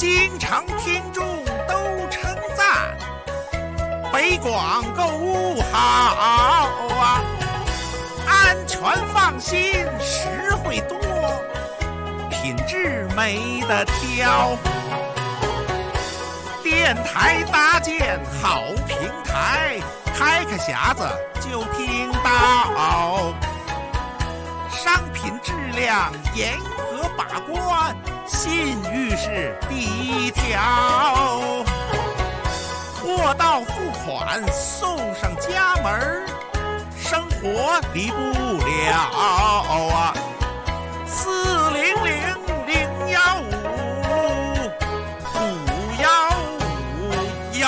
经常听众都称赞，北广购物好啊，安全放心，实惠多，品质没得挑。电台搭建好平台，开个匣子就听到，商品质量严格把关，信誉是第一条。货到付款送上家门，生活离不了啊。400-015-515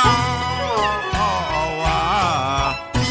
啊。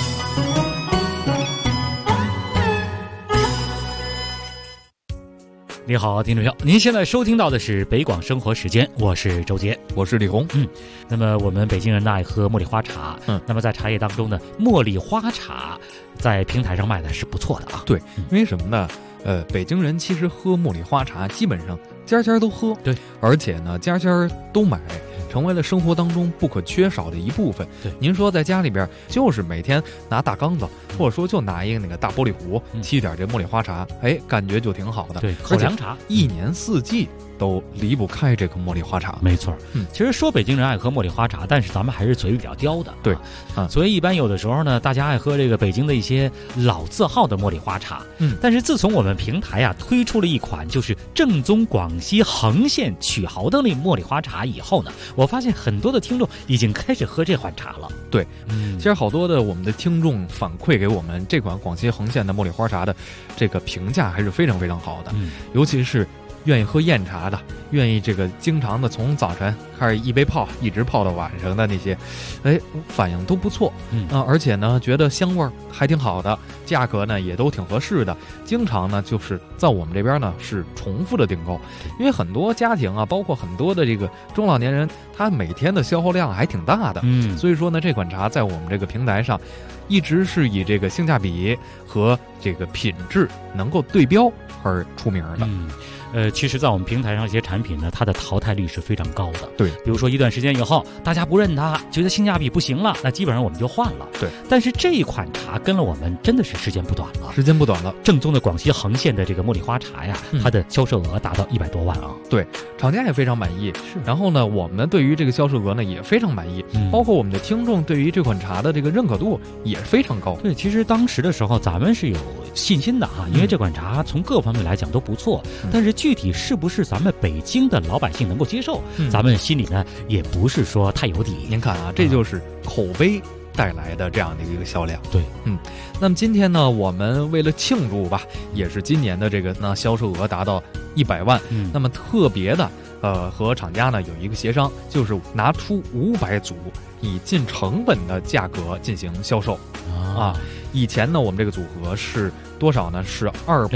你好，听众朋友，您现在收听到的是北广生活时间，我是周杰， 我是李红。 那么我们北京人呢爱喝茉莉花茶，那么在茶叶当中呢，茉莉花茶在平台上卖的是不错的啊。 对，因为什么呢？北京人其实喝茉莉花茶基本上家家都喝，对，而且呢家家都买，成为了生活当中不可缺少的一部分。 对， 您说在家里边就是每天拿大缸子，或者说就拿一个那个大玻璃壶，沏点这茉莉花茶，感觉就挺好的。 对，口粮茶， 一年四季都离不开这个茉莉花茶。 没错，其实说北京人爱喝茉莉花茶，但是咱们还是嘴比较刁的。 对， 所以一般有的时候呢，大家爱喝这个北京的一些老字号的茉莉花茶。但是自从我们平台推出了一款就是正宗广西横县曲豪的茉莉花茶以后呢，我发现很多的听众已经开始喝这款茶了。 对，其实好多的我们的听众反馈给我们这款广西横县的茉莉花茶的这个评价还是非常非常好的，尤其是愿意喝燕茶的，愿意这个经常的从早晨开始一杯泡一直泡到晚上的那些，反应都不错。而且呢觉得香味还挺好的，价格呢也都挺合适的，经常呢就是在我们这边呢是重复的订购，因为很多家庭啊，包括很多的这个中老年人，他每天的消耗量还挺大的。所以说呢这款茶在我们这个平台上一直是以这个性价比和这个品质能够对标而出名的。 其实在我们平台上一些产品呢，它的淘汰率是非常高的。 对， 比如说一段时间以后大家不认它，觉得性价比不行了，那基本上我们就换了。 对， 但是这一款茶跟了我们真的是时间不短了，正宗的广西横县的这个茉莉花茶呀，它的销售额达到100多万啊。 对，厂家也非常满意。是，然后呢我们对于这个销售额呢也非常满意，包括我们的听众对于这款茶的这个认可度也非常高。 对，其实当时的时候咱们是有信心的因为这款茶从各方面来讲都不错，但是具体是不是咱们北京的老百姓能够接受，咱们心里呢也不是说太有底。 您看这就是口碑带来的这样的一个销量。 对， 那么今天呢我们为了庆祝吧，也是今年的这个销售额达到100万，那么特别的和厂家呢有一个协商，就是拿出500组以尽成本的价格进行销售以前呢我们这个组合是多少呢？是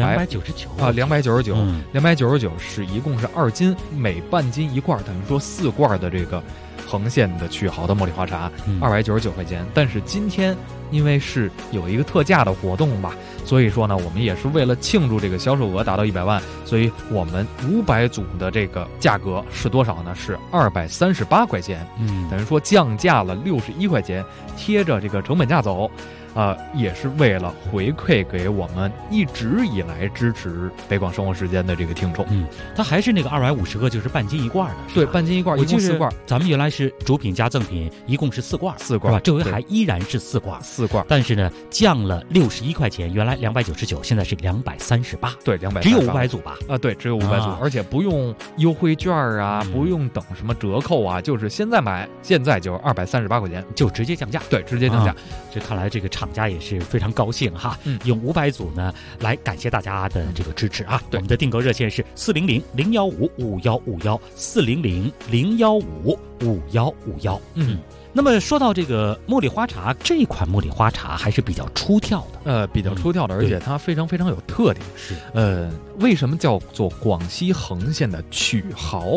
299是一共是2斤，每半斤一罐，等于说4罐的这个横县的曲豪的茉莉花茶，299块钱。但是今天因为是有一个特价的活动吧，所以说呢我们也是为了庆祝这个销售额达到100万，所以我们500组的这个价格是多少呢？是238块钱，等于说降价了61块钱，贴着这个成本价走。也是为了回馈给我们一直以来支持北广生活时间的这个听众。 它还是那个250个，就是半斤一罐的。 对，半斤一罐，一共4罐。 咱们原来是主品加赠品，一共是4罐， 是吧？ 这回还依然是4罐，但是呢，降了61块钱，原来299，现在是238。 对，238， 只有500组吧？ 对，只有500组，而且不用优惠券不用等什么折扣就是现在买，现在就238块钱， 就直接降价。 对，直接降价。 这看来这个厂家也是非常高兴用500组呢来感谢大家的这个支持我们的订购热线是400-015-5151，400-015-5151。那么说到这个茉莉花茶，这款茉莉花茶还是比较出挑的， 而且它非常非常有特点。 是， 为什么叫做广西横县的曲豪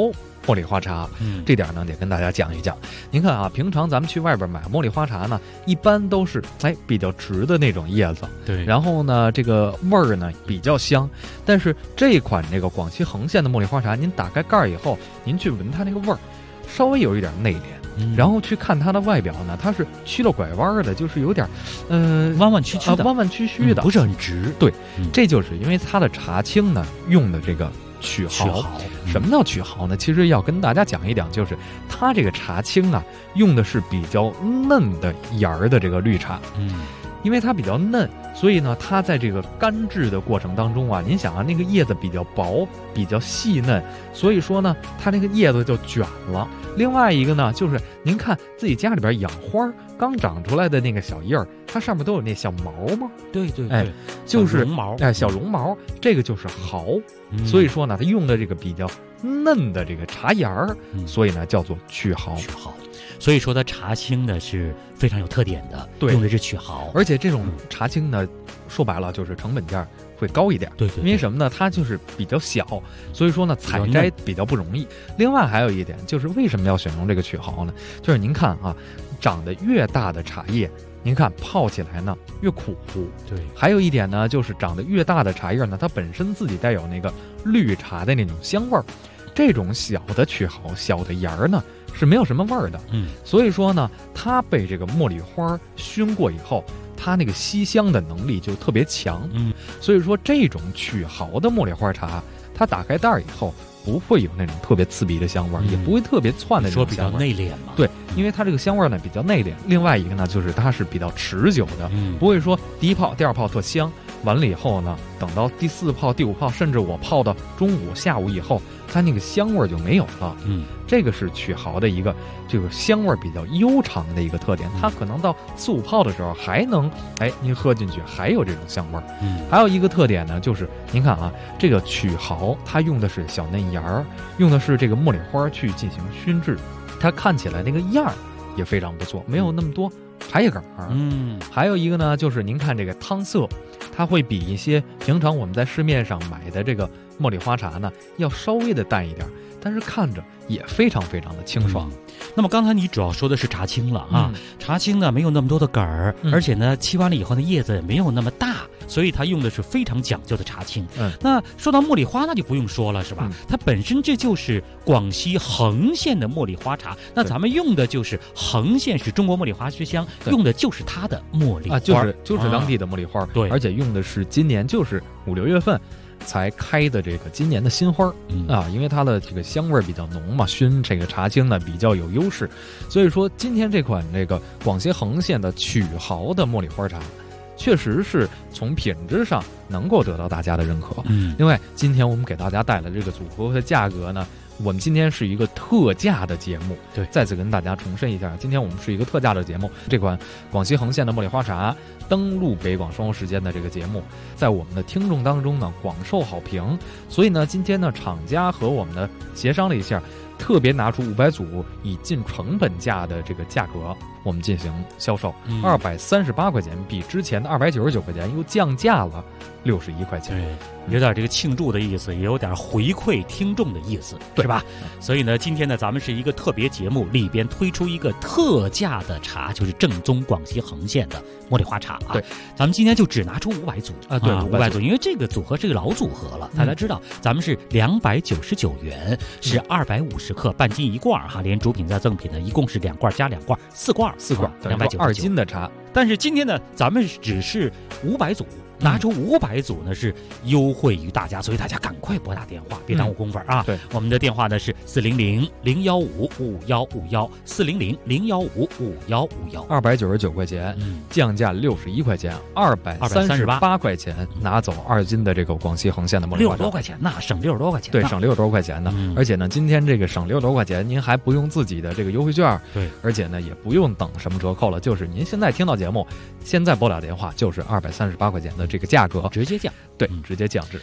茉莉花茶，这点呢得跟大家讲一讲。您看啊，平常咱们去外边买茉莉花茶呢，一般都是比较直的那种叶子， 对， 然后呢这个味儿呢比较香。但是这款这个广西恒县的茉莉花茶，您打开盖儿以后，您去闻它那个味儿，稍微有一点内敛，然后去看它的外表呢，它是曲了拐弯的，就是有点弯弯曲曲的， 弯弯曲曲的， 不是很直。 对，这就是因为它的茶青呢用的这个曲毫。什么叫曲毫呢？其实要跟大家讲一讲，就是它这个茶青啊，用的是比较嫩的芽儿的这个绿茶。因为它比较嫩，所以呢，它在这个干制的过程当中啊，您想啊，那个叶子比较薄，比较细嫩，所以说呢，它那个叶子就卷了。另外一个呢，就是您看自己家里边养花，刚长出来的那个小叶儿，它上面都有那小毛吗？ 对， 就是绒毛， 小绒毛，这个就是毫。所以说呢，它用的这个比较嫩的这个茶芽儿，所以呢叫做曲毫。 所以说它茶青呢是非常有特点的，用的是曲毫， 而且这种茶青呢，说白了就是成本价会高一点。 对， 因为什么呢？它就是比较小，所以说呢采摘比较不容易。另外还有一点就是为什么要选用这个曲毫呢？就是您看啊，长得越大的茶叶，您看泡起来呢越苦。 对， 还有一点呢，就是长得越大的茶叶呢，它本身自己带有那个绿茶的那种香味儿。这种小的曲毫、小的芽儿呢，是没有什么味儿的。所以说呢，它被这个茉莉花熏过以后，它那个吸香的能力就特别强。所以说这种曲毫的茉莉花茶，它打开袋儿以后，不会有那种特别刺鼻的香味儿，也不会特别窜的那种香味儿。 说比较内敛嘛。 对，因为它这个香味儿呢比较内敛。另外一个呢，就是它是比较持久的，不会说第一泡、第二泡特香，完了以后呢，等到第4泡、第5泡，甚至我泡到中午、下午以后，它那个香味儿就没有了。这个是曲毫的一个这个香味儿比较悠长的一个特点。它可能到4、5泡的时候还能，您喝进去还有这种香味儿。还有一个特点呢，就是您看啊，这个曲毫它用的是小嫩芽儿，用的是这个茉莉花去进行熏制，它看起来那个样儿也非常不错，没有那么多茶叶梗儿。还有一个呢，就是您看这个汤色，它会比一些平常我们在市面上买的这个茉莉花茶呢要稍微的淡一点，但是看着也非常非常的清爽。 那么刚才你主要说的是茶青了啊，茶青呢没有那么多的梗儿，而且呢沏完了以后呢叶子也没有那么大，所以它用的是非常讲究的茶青。那说到茉莉花那就不用说了是吧？它本身这就是广西恒县的茉莉花茶，那咱们用的就是恒县是中国茉莉花之乡，用的就是它的茉莉花， 就是当地的茉莉花。 对， 而且用的是今年就是5、6月份才开的这个今年的新花因为它的这个香味比较浓嘛，熏这个茶青呢比较有优势，所以说今天这款这个广西恒县的曲毫的茉莉花茶，确实是从品质上能够得到大家的认可。另外今天我们给大家带来这个组合的价格呢，我们今天是一个特价的节目。 对， 再次跟大家重申一下，今天我们是一个特价的节目。这款广西恒县的茉莉花茶登陆北广双游时间的这个节目，在我们的听众当中呢广受好评，所以呢今天呢厂家和我们的协商了一下，特别拿出500组以近成本价的这个价格，我们进行销售，238块钱，比之前的299块钱又降价了61块钱。 对，有点这个庆祝的意思，也有点回馈听众的意思，是吧？所以呢，今天呢，咱们是一个特别节目，里边推出一个特价的茶，就是正宗广西恒县的茉莉花茶啊。 对， 咱们今天就只拿出500组啊，对 ，500组，因为这个组合是个老组合了，大家知道，咱们是299元，是250克半斤一罐哈，连主品再赠品呢，一共是2罐加2罐，4罐，299 2斤的茶。 但是今天呢，咱们只是500组。拿出500组呢是优惠于大家，所以大家赶快拨打电话，别耽误工夫啊！ 对， 我们的电话呢是400-015-5151，400-015-5151，299块钱， 降价61块钱，238块钱拿走2斤的这个广西恒县的茉莉花茶， 60多块钱呢，省60多块钱， 对，省60多块钱呢。而且呢，今天这个省60多块钱，您还不用自己的这个优惠券， 对， 而且呢也不用等什么折扣了，就是您现在听到节目，现在拨打电话就是238块钱的这个价格， 直接降， 对，直接降至。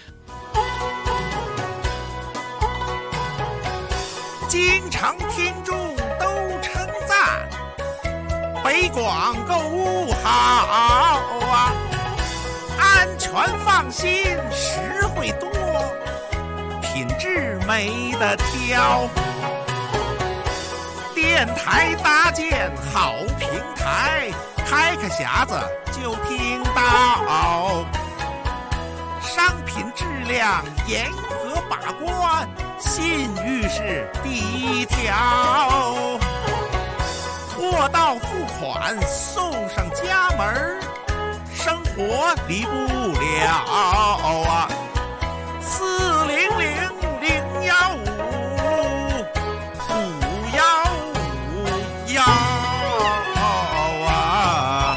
经常听众都称赞北广购物好啊，安全放心，实惠多，品质没得挑。 电台搭建好平台，开开匣子就听到。商品质量严格把关，信誉是第一条。货到付款送上家门，生活离不了啊。400-015-515啊。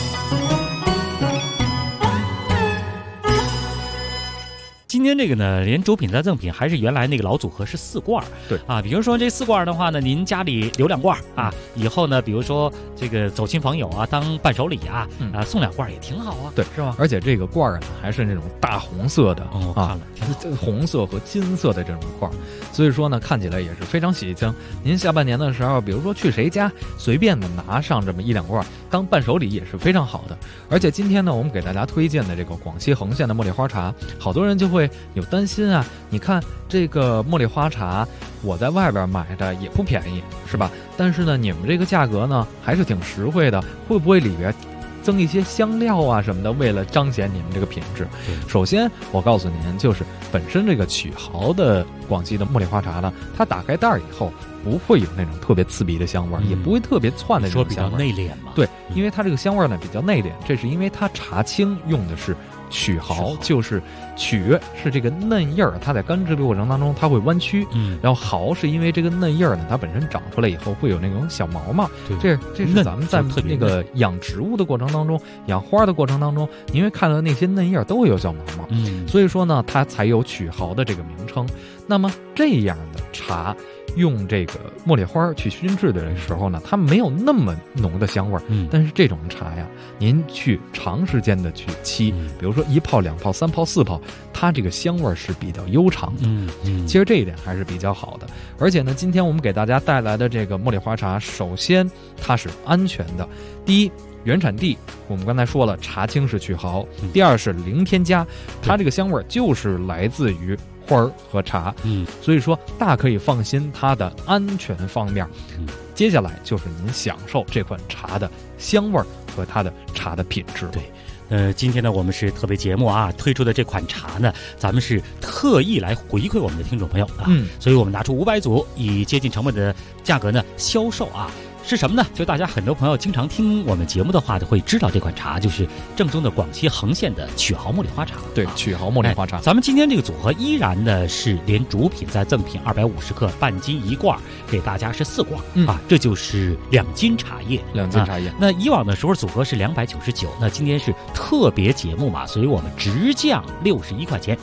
今天这个呢，连主品带赠品还是原来那个老组合是4罐。 对啊，比如说这4罐的话呢，您家里留2罐啊，以后呢，比如说这个走亲访友啊，当伴手礼啊，送2罐也挺好啊， 对， 是吧？ 而且这个罐呢，还是那种大红色的我看了， 红色和金色的这种罐，所以说呢，看起来也是非常喜庆。您下半年的时候，比如说去谁家，随便的拿上这么1-2罐当伴手礼也是非常好的。而且今天呢，我们给大家推荐的这个广西恒县的茉莉花茶，好多人就会有担心啊，你看这个茉莉花茶，我在外边买的也不便宜，是吧？但是呢，你们这个价格呢还是挺实惠的，会不会里边增一些香料啊什么的，为了彰显你们这个品质？首先我告诉您，就是本身这个曲豪的广西的茉莉花茶呢，它打开袋以后不会有那种特别刺鼻的香味，也不会特别窜的那种香味。 说比较内敛嘛？ 对，因为它这个香味呢比较内敛，这是因为它茶青用的是曲豪，就是曲是这个嫩叶儿，它在干制的过程当中它会弯曲，然后豪是因为这个嫩叶儿呢，它本身长出来以后会有那种小毛毛，这是咱们在那个养植物的过程当中，养花的过程当中，您会看到那些嫩叶都会有小毛毛，所以说呢，它才有曲豪的这个名称。那么这样的茶，用这个茉莉花去熏制的时候呢，它没有那么浓的香味儿，但是这种茶呀，您去长时间的去沏，比如说1泡、2泡、3泡、4泡，它这个香味儿是比较悠长的。其实这一点还是比较好的。而且呢，今天我们给大家带来的这个茉莉花茶，首先它是安全的。第一，原产地我们刚才说了，茶青是曲豪。第二是零添加，它这个香味儿就是来自于花儿和茶，所以说大可以放心它的安全方面。接下来就是您享受这款茶的香味儿和它的茶的品质。 对。今天呢，我们是特别节目啊，推出的这款茶呢，咱们是特意来回馈我们的听众朋友啊，所以我们拿出500组，以接近成本的价格呢销售啊。是什么呢？就大家很多朋友经常听我们节目的话，会知道这款茶就是正宗的广西恒县的曲豪茉莉花茶。 对，曲豪茉莉花茶。 咱们今天这个组合依然呢是连主品再赠品250克半斤1罐，给大家是4罐啊，这就是2斤茶叶。 2斤茶叶。 那以往的时候组合是299，那今天是特别节目嘛，所以我们直降61块钱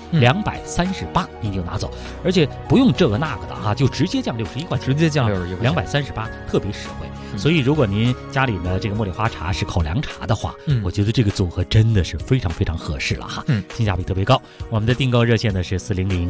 ，238您就拿走，而且不用这个那个的啊，就直接降61块钱， 直接降61块钱 ，238，特别实惠。所以如果您家里呢这个茉莉花茶是口粮茶的话，我觉得这个组合真的是非常非常合适了哈，性价比特别高。我们的订购热线呢是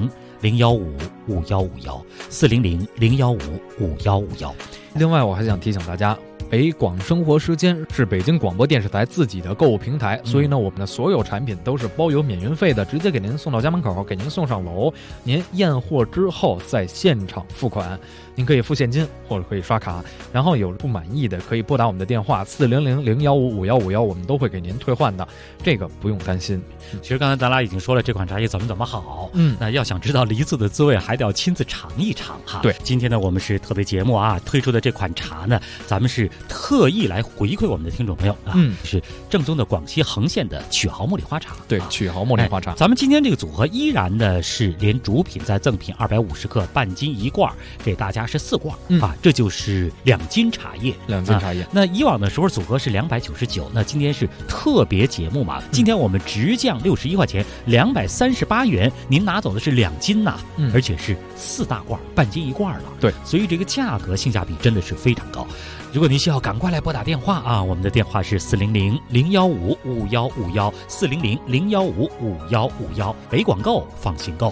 400-015-5151，400-015-5151。 另外我还想提醒大家，北广生活时间是北京广播电视台自己的购物平台，所以呢，我们的所有产品都是包邮免运费的，直接给您送到家门口，给您送上楼。您验货之后在现场付款，您可以付现金或者可以刷卡，然后有不满意的可以拨打我们的电话400-015-5151，我们都会给您退换的，这个不用担心。 其实刚才咱俩已经说了这款茶叶怎么好，那要想知道梨子的滋味，还得要亲自尝一尝哈。 对， 今天呢我们是特别节目啊，推出的这款茶呢，咱们是特意来回馈我们的听众朋友啊，是正宗的广西恒县的曲豪茉莉花茶。 对，曲豪茉莉花茶。 咱们今天这个组合依然呢是连主品再赠品250克半斤1罐，给大家是4罐啊，这就是2斤茶叶。 2斤茶叶。 那以往的时候组合是299，那今天是特别节目嘛，今天我们直降61块钱，238元，您拿走的是2斤呐，而且是4大罐，半斤1罐了。 对， 所以这个价格性价比真的是非常高。如果您需要，赶快来拨打电话啊！我们的电话是400-015-5151，400-015-5151。北广购，放心购。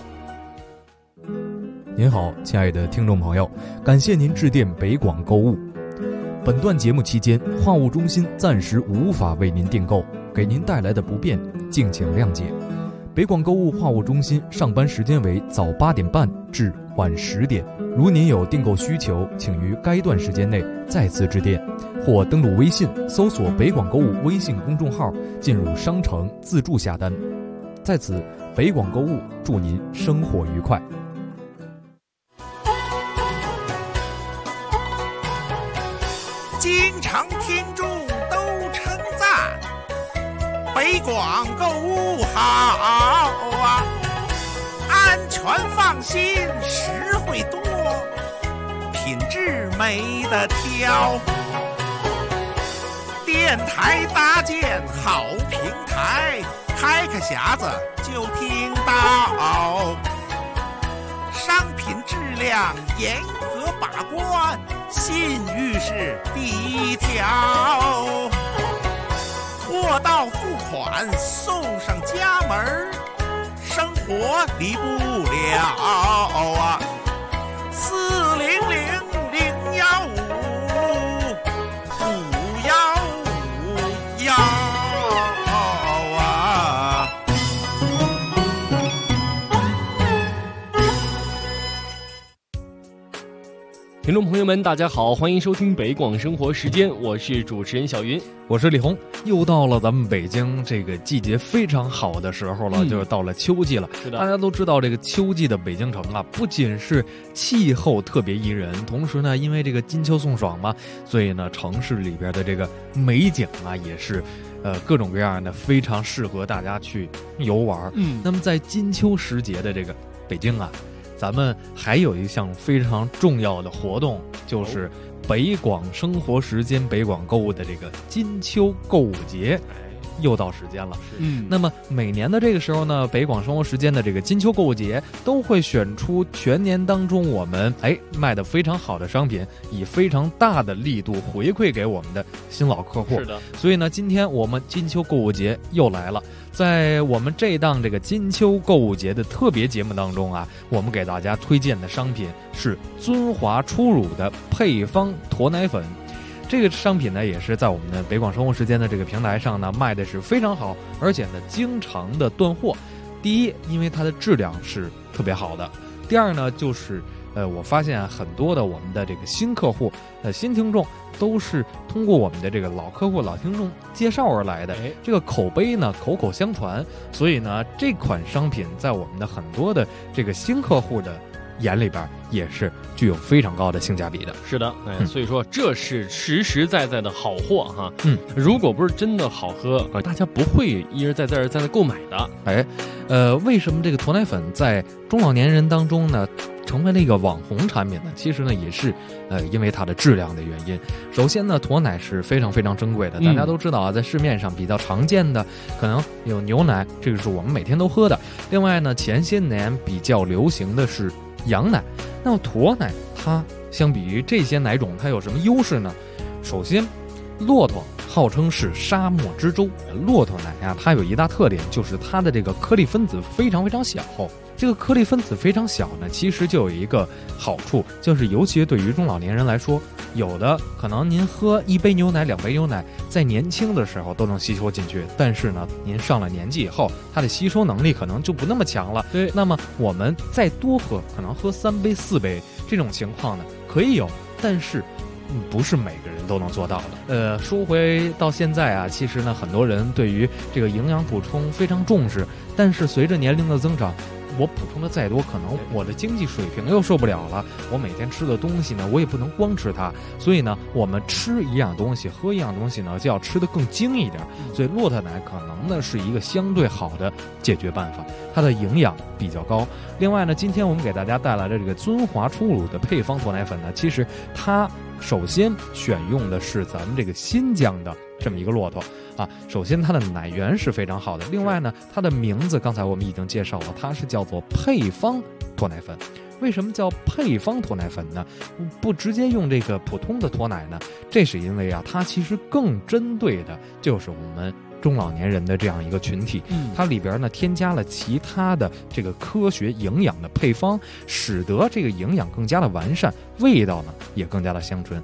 您好，亲爱的听众朋友，感谢您致电北广购物。本段节目期间，话务中心暂时无法为您订购，给您带来的不便，敬请谅解。北广购物话务中心上班时间为早8点半至晚10点。如您有订购需求，请于该段时间内再次致电，或登录微信搜索北广购物微信公众号，进入商城自助下单。在此，北广购物祝您生活愉快。 京城听众都称赞，北广购物好啊，安全放心，实惠多，品质没得挑。电台搭建好平台，开个匣子就听到，商品质量严格把关，信誉是第一条。货到付款送上家门，生活离不了啊！400-015-515啊！ 听众朋友们，大家好，欢迎收听北广生活时间，我是主持人小云， 我是李红。又到了咱们北京这个季节非常好的时候了，就是到了秋季了。 是的， 大家都知道这个秋季的北京城啊，不仅是气候特别宜人，同时呢，因为这个金秋送爽嘛，所以呢，城市里边的这个美景啊，也是各种各样的，非常适合大家去游玩。那么在金秋时节的这个北京啊，咱们还有一项非常重要的活动，就是北广生活时间北广购物的这个金秋购物节。又到时间了，那么每年的这个时候呢，北广生活时间的这个金秋购物节都会选出全年当中我们卖的非常好的商品，以非常大的力度回馈给我们的新老客户。 是的， 所以呢，今天我们金秋购物节又来了。在我们这档这个金秋购物节的特别节目当中啊，我们给大家推荐的商品是尊华初乳的配方驼奶粉。这个商品呢，也是在我们的北广生活时间的这个平台上呢卖的是非常好，而且呢经常的断货。第一，因为它的质量是特别好的；第二呢，就是我发现很多的我们的这个新客户、新听众都是通过我们的这个老客户、老听众介绍而来的，这个口碑呢口口相传，所以呢这款商品在我们的很多的这个新客户的眼里边也是具有非常高的性价比的。 是的，所以说这是实实在在的好货哈。如果不是真的好喝，大家不会一而再再而三的购买的。 为什么这个驼奶粉在中老年人当中呢成为了一个网红产品呢？其实呢也是因为它的质量的原因。首先呢，驼奶是非常非常珍贵的，大家都知道啊，在市面上比较常见的可能有牛奶，这个是我们每天都喝的。另外呢，前些年比较流行的是羊奶。那么驼奶它相比于这些奶种它有什么优势呢？首先，骆驼号称是沙漠之舟，骆驼奶啊，它有一大特点，就是它的这个颗粒分子非常非常小。这个颗粒分子非常小呢，其实就有一个好处，就是尤其对于中老年人来说，有的可能您喝1杯牛奶、2杯牛奶，在年轻的时候都能吸收进去，但是呢，您上了年纪以后，它的吸收能力可能就不那么强了。 对， 那么我们再多喝，可能喝3杯、4杯，这种情况呢可以有，但是不是每个人都能做到的。说回到现在啊，其实呢，很多人对于这个营养补充非常重视，但是随着年龄的增长，我补充的再多，可能我的经济水平又受不了了。我每天吃的东西呢，我也不能光吃它，所以呢，我们吃一样东西，喝一样东西呢，就要吃得更精一点。所以骆驼奶可能呢是一个相对好的解决办法，它的营养比较高。另外呢，今天我们给大家带来的这个尊华初乳的配方驼奶粉呢，其实它首先选用的是咱们这个新疆的这么一个骆驼啊，首先它的奶源是非常好的。另外呢，它的名字刚才我们已经介绍了，它是叫做配方驼奶粉。为什么叫配方驼奶粉呢？不直接用这个普通的驼奶呢？这是因为啊，它其实更针对的就是我们中老年人的这样一个群体，它里边呢添加了其他的这个科学营养的配方，使得这个营养更加的完善，味道呢也更加的香醇。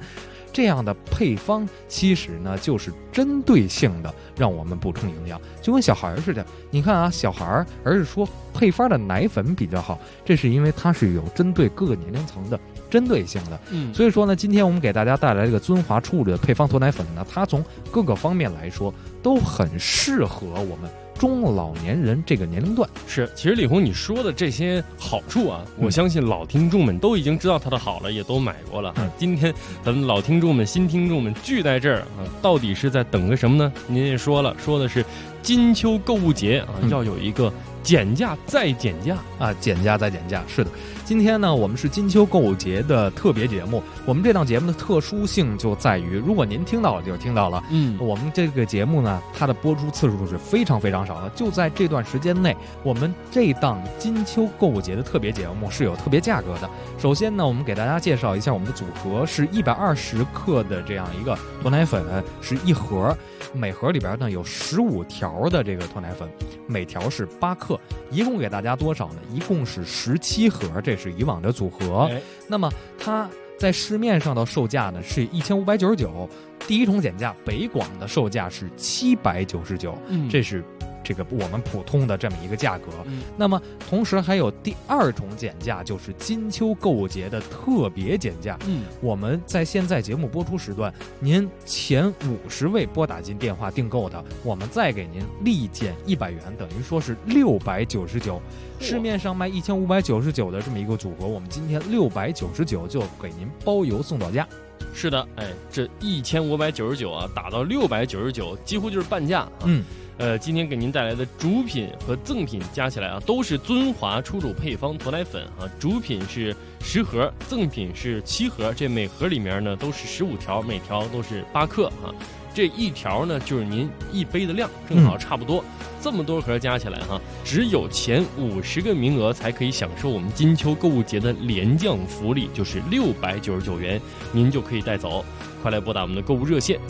这样的配方其实呢就是针对性的让我们补充营养，就跟小孩似的。你看啊，小孩而是说配方的奶粉比较好，这是因为它是有针对各个年龄层的针对性的。所以说呢，今天我们给大家带来这个尊华初乳的配方脱奶粉呢，它从各个方面来说都很适合我们中老年人这个年龄段。 是，其实李红你说的这些好处啊，我相信老听众们都已经知道它的好了，也都买过了。今天咱们老听众们、新听众们聚在这儿啊，到底是在等个什么呢？您也说了，说的是金秋购物节啊，要有一个减价再减价啊，减价再减价。是的，今天呢，我们是金秋购物节的特别节目。我们这档节目的特殊性就在于，如果您听到了就听到了，我们这个节目呢，它的播出次数是非常非常少的。就在这段时间内，我们这档金秋购物节的特别节目是有特别价格的。首先呢，我们给大家介绍一下我们的组合，是120克的这样一个脱奶粉，是一盒。每盒里边呢有15条的这个脱奶粉，每条是8克，一共给大家多少呢？一共是17盒，这是以往的组合。那么它在市面上的售价呢是1599，第一重减价北广的售价是799，这是这个我们普通的这么一个价格。那么同时还有第二重减价，就是金秋购物节的特别减价。我们在现在节目播出时段，您前50位拨打进电话订购的，我们再给您立减100元，等于说是699。市面上卖1599的这么一个组合，我们今天699就给您包邮送到家。 是的，这1599啊，打到699，几乎就是半价。今天给您带来的主品和赠品加起来啊，都是尊华初乳配方脱奶粉啊。主品是10盒，赠品是7盒，这每盒里面呢都是15条，每条都是8克啊。这一条呢就是您一杯的量，正好差不多。这么多盒加起来哈，只有前50个名额才可以享受我们金秋购物节的廉降福利，就是699元，您就可以带走。快来拨打我们的购物热线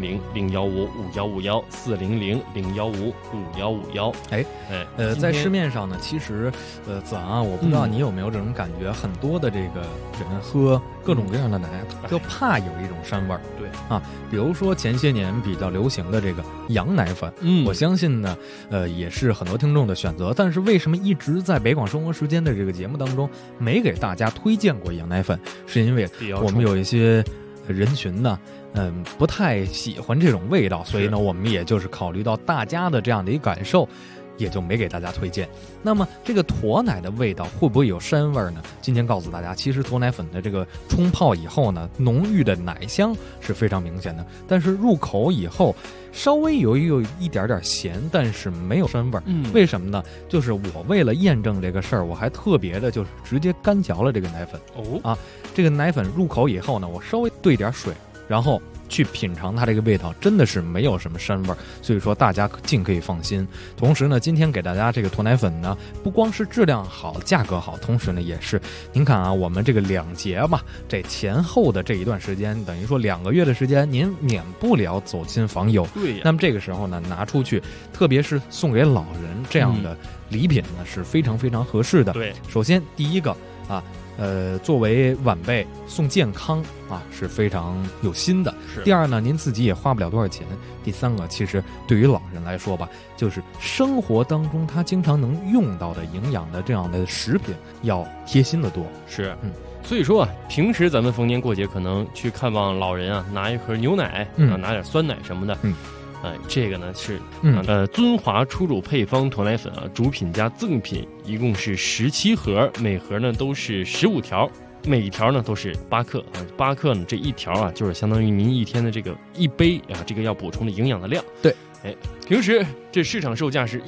400-015-5151，400-015-5151。 在市面上呢，其实子昂啊，我不知道你有没有这种感觉，很多的这个人喝各种各样的奶，就怕有一种膻味儿。 对啊，比如说前些年比较流行的这个羊奶粉，我相信呢，也是很多听众的选择。但是为什么一直在北广生活时间的这个节目当中没给大家推荐过羊奶粉？是因为我们有一些人群呢，不太喜欢这种味道，所以呢，我们也就是考虑到大家的这样的一个感受，也就没给大家推荐。那么这个驼奶的味道会不会有膻味呢？今天告诉大家，其实驼奶粉的这个冲泡以后呢，浓郁的奶香是非常明显的，但是入口以后稍微有一点点咸，但是没有膻味。为什么呢？就是我为了验证这个事儿，我还特别的就是直接干嚼了这个奶粉。这个奶粉入口以后呢，我稍微兑点水，然后去品尝它这个味道，真的是没有什么膻味，所以说大家尽可以放心。同时呢，今天给大家这个驼奶粉呢，不光是质量好、价格好，同时呢也是，您看啊，我们这个2节吧，这前后的这一段时间，等于说2个月的时间，您免不了走亲访友。 对呀。 那么这个时候呢，拿出去，特别是送给老人这样的礼品呢，是非常非常合适的。 对， 首先第一个啊。作为晚辈送健康啊，是非常有心的。第二呢，您自己也花不了多少钱。第三个，其实对于老人来说吧，就是生活当中他经常能用到的营养的这样的食品要贴心的多。 是，所以说啊，平时咱们逢年过节可能去看望老人啊，拿一盒牛奶，拿点酸奶什么的。这个呢是尊华初乳配方驼奶粉啊，主品加赠品一共是17盒，每盒呢都是15条，每一条呢都是8克啊。8克呢这一条啊，就是相当于您一天的这个一杯啊，这个要补充的营养的量。 对， 平时这市场售价是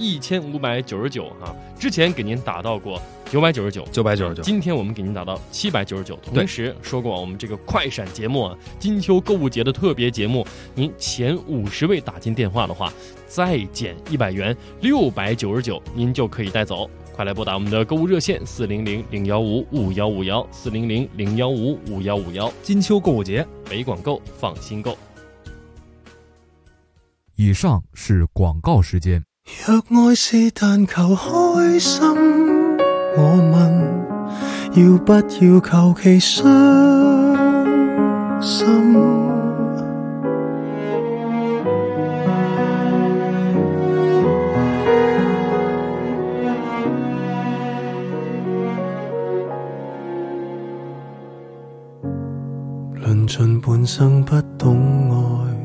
1599啊，之前给您打到过999，今天我们给您打到799。同时说过，我们这个快闪节目啊，金秋购物节的特别节目，您前50位打进电话的话，再减100元，699，您就可以带走。快来拨打我们的购物热线400-015-5151，400-015-5151。 金秋购物节， 北广购，放心购。 以上是广告时间。 若愛是但求開心，我問要不要求其傷？ 心。論盡半生不懂愛，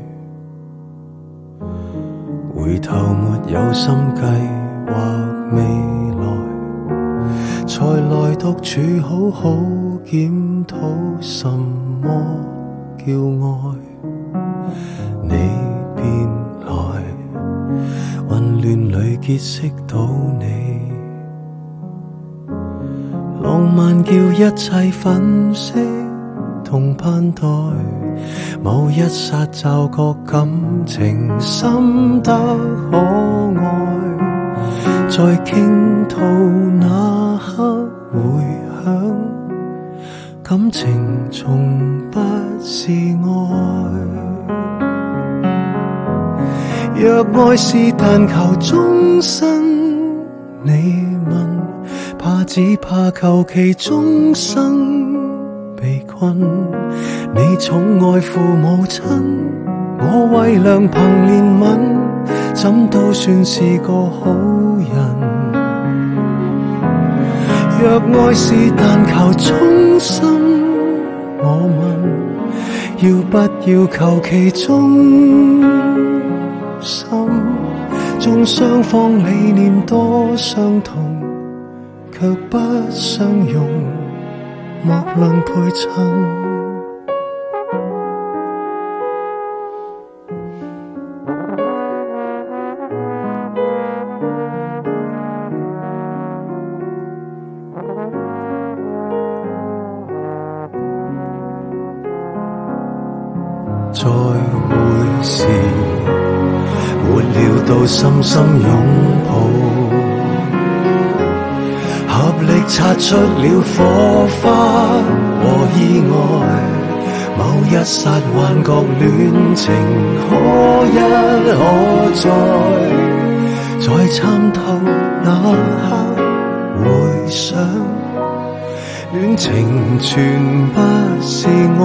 回頭沒有心計劃未來，才來獨處好好檢討什麼叫愛。你便來，混亂裏結識到你，浪漫叫一切粉飾同盼待，某一剎驟覺感情深得可愛，在傾吐那刻回響，感情從不是愛。若愛是但求終身，你問，怕只怕求其終生被困。你寵愛父母親，我為良朋憐憫，怎都算是個好人。若愛是但求衷心，我問，要不要求其忠心？縱雙方理念多相同，卻不相容，莫論配襯。再會時，沒料到深深擁抱，合力擦出了火花和意外。某一剎幻覺戀情可一可再，在參透那刻回想，戀情全不是愛。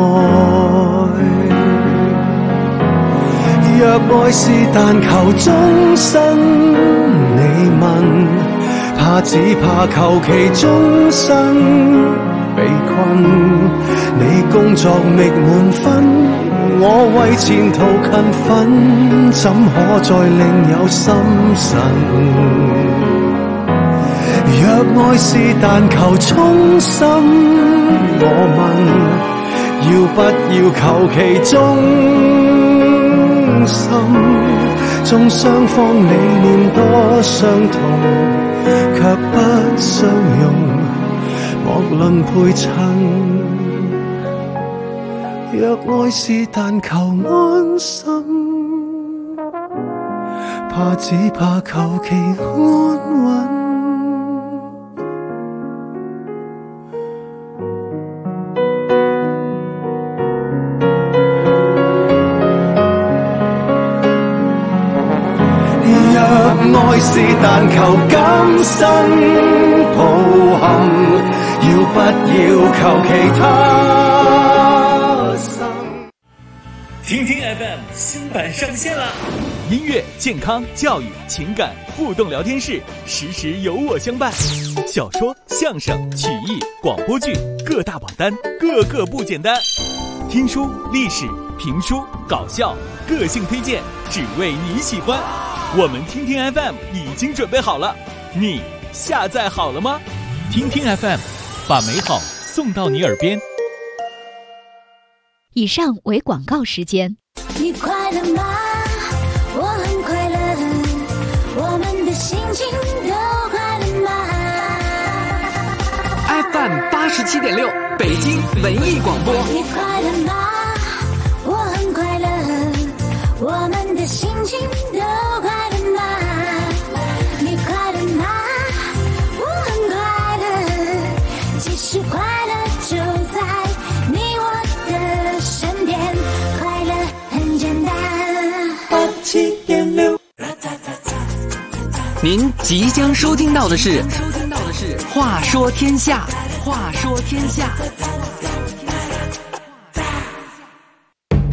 若愛是但求終身，你問，怕只怕求其終生被困。你工作覓滿分，我為前途勤奮，怎可再另有心神？若愛是但求衷心，我問，要不要求其終心？縱雙方理念多相同，卻不相容，莫論配襯。若愛是但求安心，怕只怕求其安穩。愛是但求今生抱憾，要不要求其他生？ 听听 FM 新版上线了， 音乐、健康、教育、情感互动聊天室，时时有我相伴。小说、相声、曲艺、广播剧，各大榜单，个个不简单。听书、历史、评书、搞笑，个性推荐，只为你喜欢。我们听听 FM 已经准备好了，你下载好了吗？听听 FM， 把美好送到你耳边。 以上为广告时间。 你快乐吗？我很快乐，我们的心情都快乐吗？ FM 87.6，北京文艺广播。 你快乐吗？我很快乐，我们的心情都快乐吗？你快乐吗？我很快乐，其实快乐就在你我的身边，快乐很简单。87.6， 您即将收听到的是《话说天下》，话说天下。